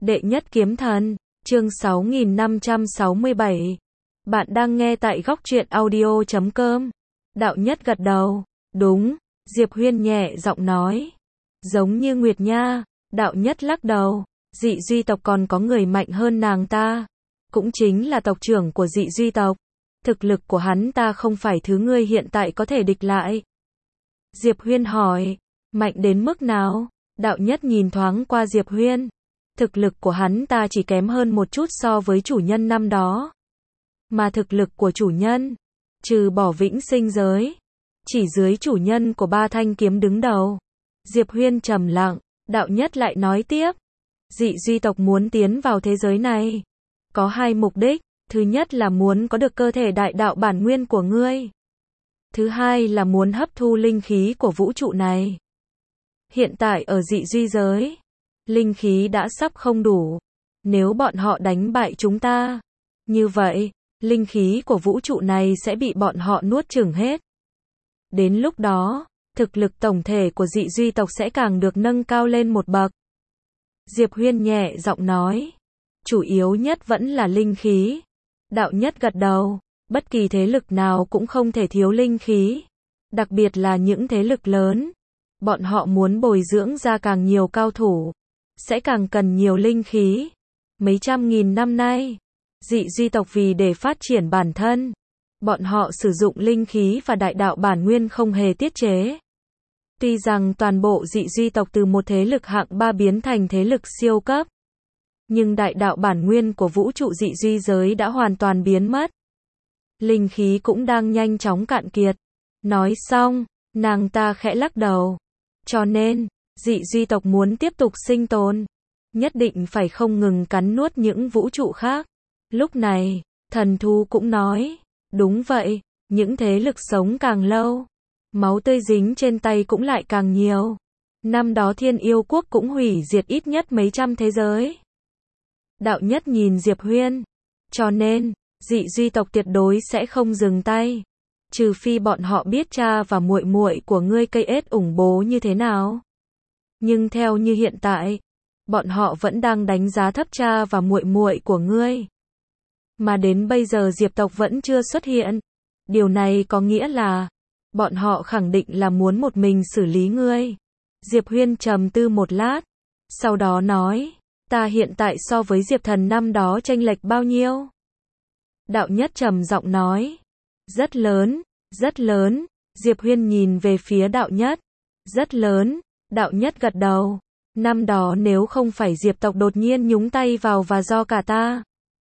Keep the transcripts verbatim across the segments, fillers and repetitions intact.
Đệ nhất kiếm thần, chương sáu nghìn năm trăm sáu mươi bảy. Bạn đang nghe tại góc truyện audio chấm com. Đạo nhất gật đầu. Đúng, Diệp Huyên nhẹ giọng nói. Giống như Nguyệt Nha. Đạo nhất lắc đầu. Dị duy tộc còn có người mạnh hơn nàng ta. Cũng chính là tộc trưởng của dị duy tộc. Thực lực của hắn ta không phải thứ ngươi hiện tại có thể địch lại. Diệp Huyên hỏi. Mạnh đến mức nào? Đạo nhất nhìn thoáng qua Diệp Huyên. Thực lực của hắn ta chỉ kém hơn một chút so với chủ nhân năm đó. Mà thực lực của chủ nhân, trừ bỏ vĩnh sinh giới, chỉ dưới chủ nhân của ba thanh kiếm đứng đầu. Diệp Huyên trầm lặng, đạo nhất lại nói tiếp. Dị duy tộc muốn tiến vào thế giới này. Có hai mục đích, thứ nhất là muốn có được cơ thể đại đạo bản nguyên của ngươi. Thứ hai là muốn hấp thu linh khí của vũ trụ này. Hiện tại ở dị duy giới, linh khí đã sắp không đủ. Nếu bọn họ đánh bại chúng ta, như vậy, linh khí của vũ trụ này sẽ bị bọn họ nuốt chửng hết. Đến lúc đó, thực lực tổng thể của dị duy tộc sẽ càng được nâng cao lên một bậc. Diệp Huyên nhẹ giọng nói. Chủ yếu nhất vẫn là linh khí. Đạo nhất gật đầu. Bất kỳ thế lực nào cũng không thể thiếu linh khí. Đặc biệt là những thế lực lớn. Bọn họ muốn bồi dưỡng ra càng nhiều cao thủ, sẽ càng cần nhiều linh khí. Mấy trăm nghìn năm nay, dị duy tộc vì để phát triển bản thân, bọn họ sử dụng linh khí và đại đạo bản nguyên không hề tiết chế. Tuy rằng toàn bộ dị duy tộc từ một thế lực hạng ba biến thành thế lực siêu cấp, nhưng đại đạo bản nguyên của vũ trụ dị duy giới đã hoàn toàn biến mất. Linh khí cũng đang nhanh chóng cạn kiệt. Nói xong, nàng ta khẽ lắc đầu. Cho nên, dị duy tộc muốn tiếp tục sinh tồn, nhất định phải không ngừng cắn nuốt những vũ trụ khác. Lúc này, thần thú cũng nói, đúng vậy, những thế lực sống càng lâu, máu tươi dính trên tay cũng lại càng nhiều. Năm đó Thiên Yêu Quốc cũng hủy diệt ít nhất mấy trăm thế giới. Đạo nhất nhìn Diệp Huyên, cho nên, dị duy tộc tuyệt đối sẽ không dừng tay. Trừ phi bọn họ biết cha và muội muội của ngươi cây ết ủng bố như thế nào. Nhưng theo như hiện tại, bọn họ vẫn đang đánh giá thấp cha và muội muội của ngươi. Mà đến bây giờ Diệp tộc vẫn chưa xuất hiện. Điều này có nghĩa là, bọn họ khẳng định là muốn một mình xử lý ngươi. Diệp Huyên trầm tư một lát, sau đó nói, ta hiện tại so với Diệp thần năm đó chênh lệch bao nhiêu? Đạo nhất trầm giọng nói. Rất lớn, rất lớn. Diệp Huyên nhìn về phía đạo nhất. Rất lớn. Đạo nhất gật đầu. Năm đó nếu không phải Diệp tộc đột nhiên nhúng tay vào và do cả ta,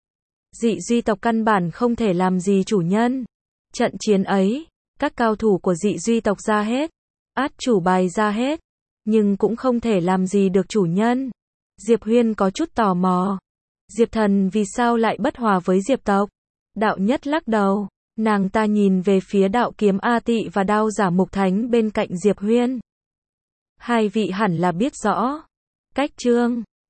dị duy tộc căn bản không thể làm gì chủ nhân. Trận chiến ấy, các cao thủ của dị duy tộc ra hết, át chủ bài ra hết, nhưng cũng không thể làm gì được chủ nhân. Diệp Huyên có chút tò mò. Diệp thần vì sao lại bất hòa với Diệp tộc? Đạo nhất lắc đầu. Nàng ta nhìn về phía đạo kiếm A Tị và đao giả Mục Thánh bên cạnh Diệp Huyên. Hai vị hẳn là biết rõ. Cách chương